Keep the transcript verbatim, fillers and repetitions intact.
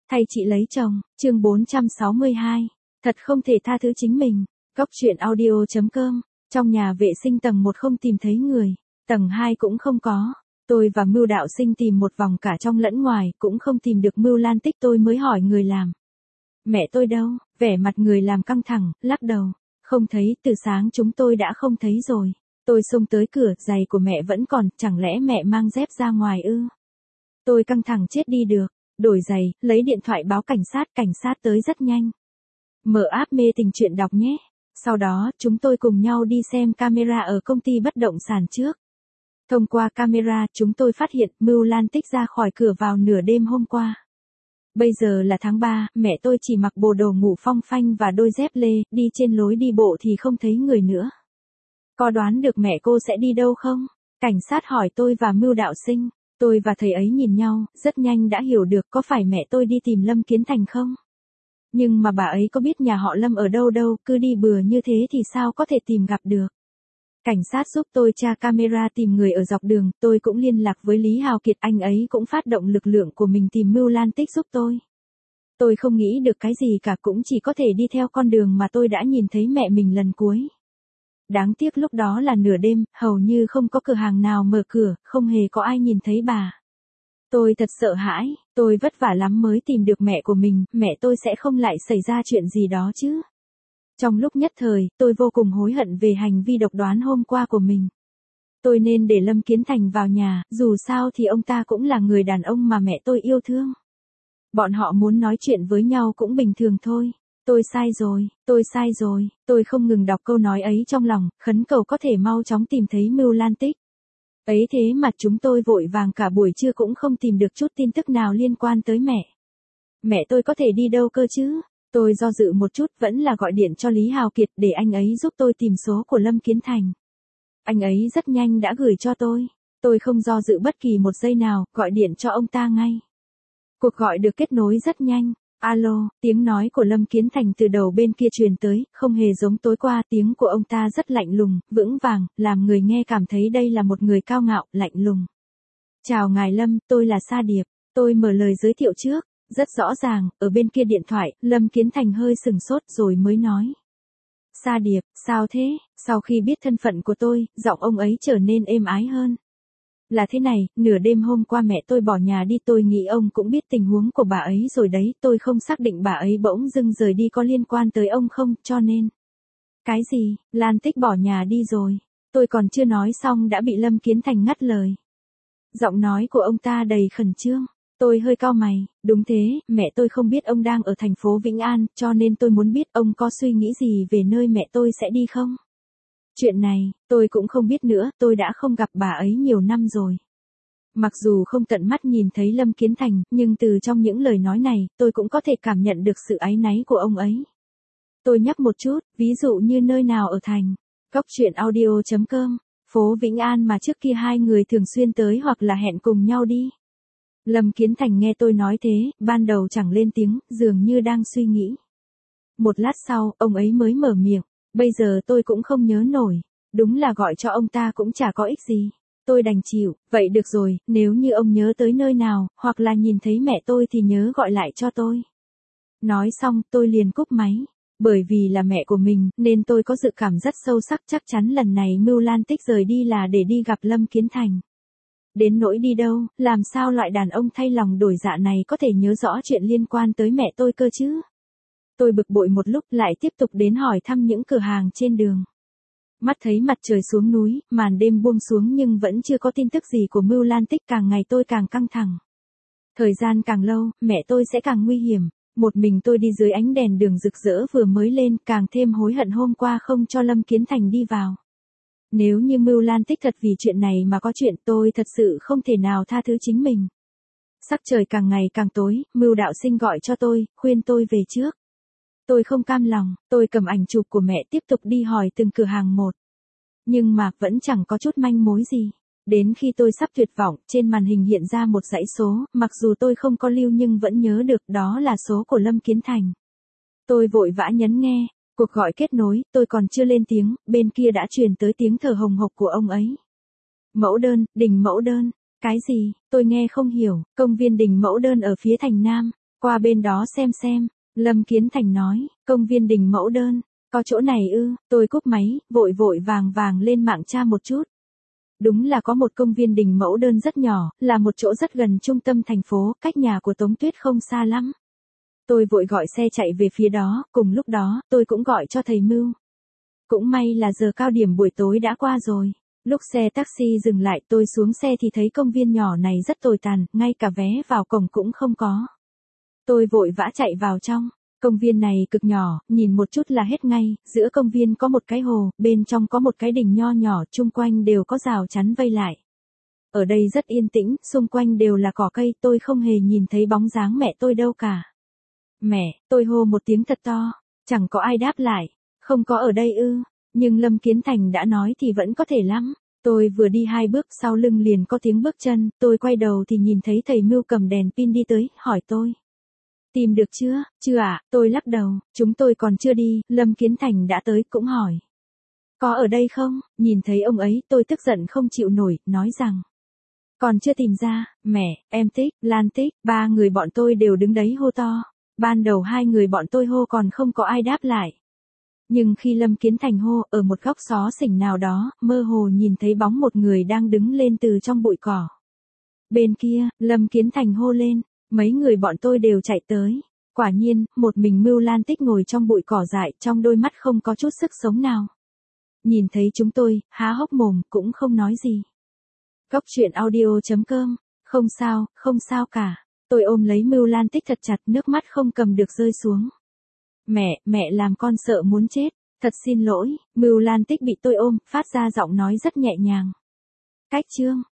Thay chị lấy chồng, chương bốn trăm sáu mươi hai. Thật không thể tha thứ chính mình. Góc truyện audio chấm com. Trong nhà vệ sinh tầng một không tìm thấy người, tầng hai cũng không có. Tôi và Mưu Đạo Sinh tìm một vòng cả trong lẫn ngoài, cũng không tìm được Mưu Lan Tích. Tôi mới hỏi người làm. Mẹ tôi đâu? Vẻ mặt người làm căng thẳng, lắc đầu. Không thấy, từ sáng chúng tôi đã không thấy rồi. Tôi xông tới cửa, giày của mẹ vẫn còn, chẳng lẽ mẹ mang dép ra ngoài ư? Tôi căng thẳng chết đi được. Đổi giày, lấy điện thoại báo cảnh sát, cảnh sát tới rất nhanh. Mở app mê tình truyện đọc nhé. Sau đó, chúng tôi cùng nhau đi xem camera ở công ty bất động sản trước. Thông qua camera, chúng tôi phát hiện Mưu Lan Tích ra khỏi cửa vào nửa đêm hôm qua. Bây giờ là tháng ba, mẹ tôi chỉ mặc bộ đồ ngủ phong phanh và đôi dép lê, đi trên lối đi bộ thì không thấy người nữa. Có đoán được mẹ cô sẽ đi đâu không? Cảnh sát hỏi tôi và Mưu Đạo Sinh. Tôi và thầy ấy nhìn nhau, rất nhanh đã hiểu được có phải mẹ tôi đi tìm Lâm Kiến Thành không? Nhưng mà bà ấy có biết nhà họ Lâm ở đâu đâu, cứ đi bừa như thế thì sao có thể tìm gặp được? Cảnh sát giúp tôi tra camera tìm người ở dọc đường, tôi cũng liên lạc với Lý Hào Kiệt, anh ấy cũng phát động lực lượng của mình tìm Mưu Lan Tích giúp tôi. Tôi không nghĩ được cái gì cả, cũng chỉ có thể đi theo con đường mà tôi đã nhìn thấy mẹ mình lần cuối. Đáng tiếc lúc đó là nửa đêm, hầu như không có cửa hàng nào mở cửa, không hề có ai nhìn thấy bà. Tôi thật sợ hãi, tôi vất vả lắm mới tìm được mẹ của mình, mẹ tôi sẽ không lại xảy ra chuyện gì đó chứ. Trong lúc nhất thời, tôi vô cùng hối hận về hành vi độc đoán hôm qua của mình. Tôi nên để Lâm Kiến Thành vào nhà, dù sao thì ông ta cũng là người đàn ông mà mẹ tôi yêu thương. Bọn họ muốn nói chuyện với nhau cũng bình thường thôi. Tôi sai rồi, tôi sai rồi, tôi không ngừng đọc câu nói ấy trong lòng, khấn cầu có thể mau chóng tìm thấy Mưu Lan Tích. Ấy thế mà chúng tôi vội vàng cả buổi trưa cũng không tìm được chút tin tức nào liên quan tới mẹ. Mẹ tôi có thể đi đâu cơ chứ? Tôi do dự một chút, vẫn là gọi điện cho Lý Hào Kiệt để anh ấy giúp tôi tìm số của Lâm Kiến Thành. Anh ấy rất nhanh đã gửi cho tôi. Tôi không do dự bất kỳ một giây nào, gọi điện cho ông ta ngay. Cuộc gọi được kết nối rất nhanh. Alo, tiếng nói của Lâm Kiến Thành từ đầu bên kia truyền tới, không hề giống tối qua, tiếng của ông ta rất lạnh lùng, vững vàng, làm người nghe cảm thấy đây là một người cao ngạo, lạnh lùng. Chào ngài Lâm, tôi là Sa Điệp, tôi mở lời giới thiệu trước, rất rõ ràng, ở bên kia điện thoại, Lâm Kiến Thành hơi sừng sốt rồi mới nói. Sa Điệp, sao thế? Sau khi biết thân phận của tôi, giọng ông ấy trở nên êm ái hơn. Là thế này, nửa đêm hôm qua mẹ tôi bỏ nhà đi, tôi nghĩ ông cũng biết tình huống của bà ấy rồi đấy, tôi không xác định bà ấy bỗng dưng rời đi có liên quan tới ông không, cho nên. Cái gì, Lan Tích bỏ nhà đi rồi? Tôi còn chưa nói xong đã bị Lâm Kiến Thành ngắt lời. Giọng nói của ông ta đầy khẩn trương, tôi hơi cau mày, đúng thế, mẹ tôi không biết ông đang ở thành phố Vĩnh An, cho nên tôi muốn biết ông có suy nghĩ gì về nơi mẹ tôi sẽ đi không? Chuyện này, tôi cũng không biết nữa, tôi đã không gặp bà ấy nhiều năm rồi. Mặc dù không tận mắt nhìn thấy Lâm Kiến Thành, nhưng từ trong những lời nói này, tôi cũng có thể cảm nhận được sự áy náy của ông ấy. Tôi nhắc một chút, ví dụ như nơi nào ở thành, góc truyện audio chấm com, phố Vĩnh An mà trước kia hai người thường xuyên tới hoặc là hẹn cùng nhau đi. Lâm Kiến Thành nghe tôi nói thế, ban đầu chẳng lên tiếng, dường như đang suy nghĩ. Một lát sau, ông ấy mới mở miệng. Bây giờ tôi cũng không nhớ nổi, đúng là gọi cho ông ta cũng chả có ích gì. Tôi đành chịu, vậy được rồi, nếu như ông nhớ tới nơi nào, hoặc là nhìn thấy mẹ tôi thì nhớ gọi lại cho tôi. Nói xong, tôi liền cúp máy. Bởi vì là mẹ của mình, nên tôi có dự cảm rất sâu sắc chắc chắn lần này Mưu Lan Tích rời đi là để đi gặp Lâm Kiến Thành. Đến nỗi đi đâu, làm sao loại đàn ông thay lòng đổi dạ này có thể nhớ rõ chuyện liên quan tới mẹ tôi cơ chứ? Tôi bực bội một lúc lại tiếp tục đến hỏi thăm những cửa hàng trên đường. Mắt thấy mặt trời xuống núi, màn đêm buông xuống nhưng vẫn chưa có tin tức gì của Mưu Lan Tích, càng ngày tôi càng căng thẳng. Thời gian càng lâu, mẹ tôi sẽ càng nguy hiểm. Một mình tôi đi dưới ánh đèn đường rực rỡ vừa mới lên, càng thêm hối hận hôm qua không cho Lâm Kiến Thành đi vào. Nếu như Mưu Lan Tích thật vì chuyện này mà có chuyện, tôi thật sự không thể nào tha thứ chính mình. Sắc trời càng ngày càng tối, Mưu Đạo Sinh gọi cho tôi, khuyên tôi về trước. Tôi không cam lòng, tôi cầm ảnh chụp của mẹ tiếp tục đi hỏi từng cửa hàng một. Nhưng mà, vẫn chẳng có chút manh mối gì. Đến khi tôi sắp tuyệt vọng, trên màn hình hiện ra một dãy số, mặc dù tôi không có lưu nhưng vẫn nhớ được đó là số của Lâm Kiến Thành. Tôi vội vã nhấn nghe, cuộc gọi kết nối, tôi còn chưa lên tiếng, bên kia đã truyền tới tiếng thở hồng hộc của ông ấy. Mẫu đơn, đình mẫu đơn, cái gì, tôi nghe không hiểu, công viên đình mẫu đơn ở phía thành Nam. Qua bên đó xem xem, Lâm Kiến Thành nói, công viên Đình Mẫu Đơn, có chỗ này ư, tôi cúp máy, vội vội vàng vàng lên mạng tra một chút. Đúng là có một công viên Đình Mẫu Đơn rất nhỏ, là một chỗ rất gần trung tâm thành phố, cách nhà của Tống Tuyết không xa lắm. Tôi vội gọi xe chạy về phía đó, cùng lúc đó, tôi cũng gọi cho thầy Mưu. Cũng may là giờ cao điểm buổi tối đã qua rồi. Lúc xe taxi dừng lại tôi xuống xe thì thấy công viên nhỏ này rất tồi tàn, ngay cả vé vào cổng cũng không có. Tôi vội vã chạy vào trong. Công viên này cực nhỏ, nhìn một chút là hết ngay, giữa công viên có một cái hồ, bên trong có một cái đình nho nhỏ, chung quanh đều có rào chắn vây lại. Ở đây rất yên tĩnh, xung quanh đều là cỏ cây, tôi không hề nhìn thấy bóng dáng mẹ tôi đâu cả. Mẹ, tôi hô một tiếng thật to, chẳng có ai đáp lại, không có ở đây ư, nhưng Lâm Kiến Thành đã nói thì vẫn có thể lắm. Tôi vừa đi hai bước sau lưng liền có tiếng bước chân, tôi quay đầu thì nhìn thấy thầy Mưu cầm đèn pin đi tới, hỏi tôi. Tìm được chưa? Chưa ạ, tôi lắc đầu, chúng tôi còn chưa đi, Lâm Kiến Thành đã tới cũng hỏi. Có ở đây không? Nhìn thấy ông ấy, tôi tức giận không chịu nổi, nói rằng. Còn chưa tìm ra, mẹ, em Tích, Lan Tích, ba người bọn tôi đều đứng đấy hô to. Ban đầu hai người bọn tôi hô còn không có ai đáp lại. Nhưng khi Lâm Kiến Thành hô, ở một góc xó xỉnh nào đó, mơ hồ nhìn thấy bóng một người đang đứng lên từ trong bụi cỏ. Bên kia, Lâm Kiến Thành hô lên, mấy người bọn tôi đều chạy tới. Quả nhiên, một mình Mưu Lan Tích ngồi trong bụi cỏ dại, trong đôi mắt không có chút sức sống nào. Nhìn thấy chúng tôi, há hốc mồm, cũng không nói gì. Góc truyện audio chấm com, không sao, không sao cả. Tôi ôm lấy Mưu Lan Tích thật chặt, nước mắt không cầm được rơi xuống. Mẹ, mẹ làm con sợ muốn chết, thật xin lỗi. Mưu Lan Tích bị tôi ôm, phát ra giọng nói rất nhẹ nhàng. Cách chương.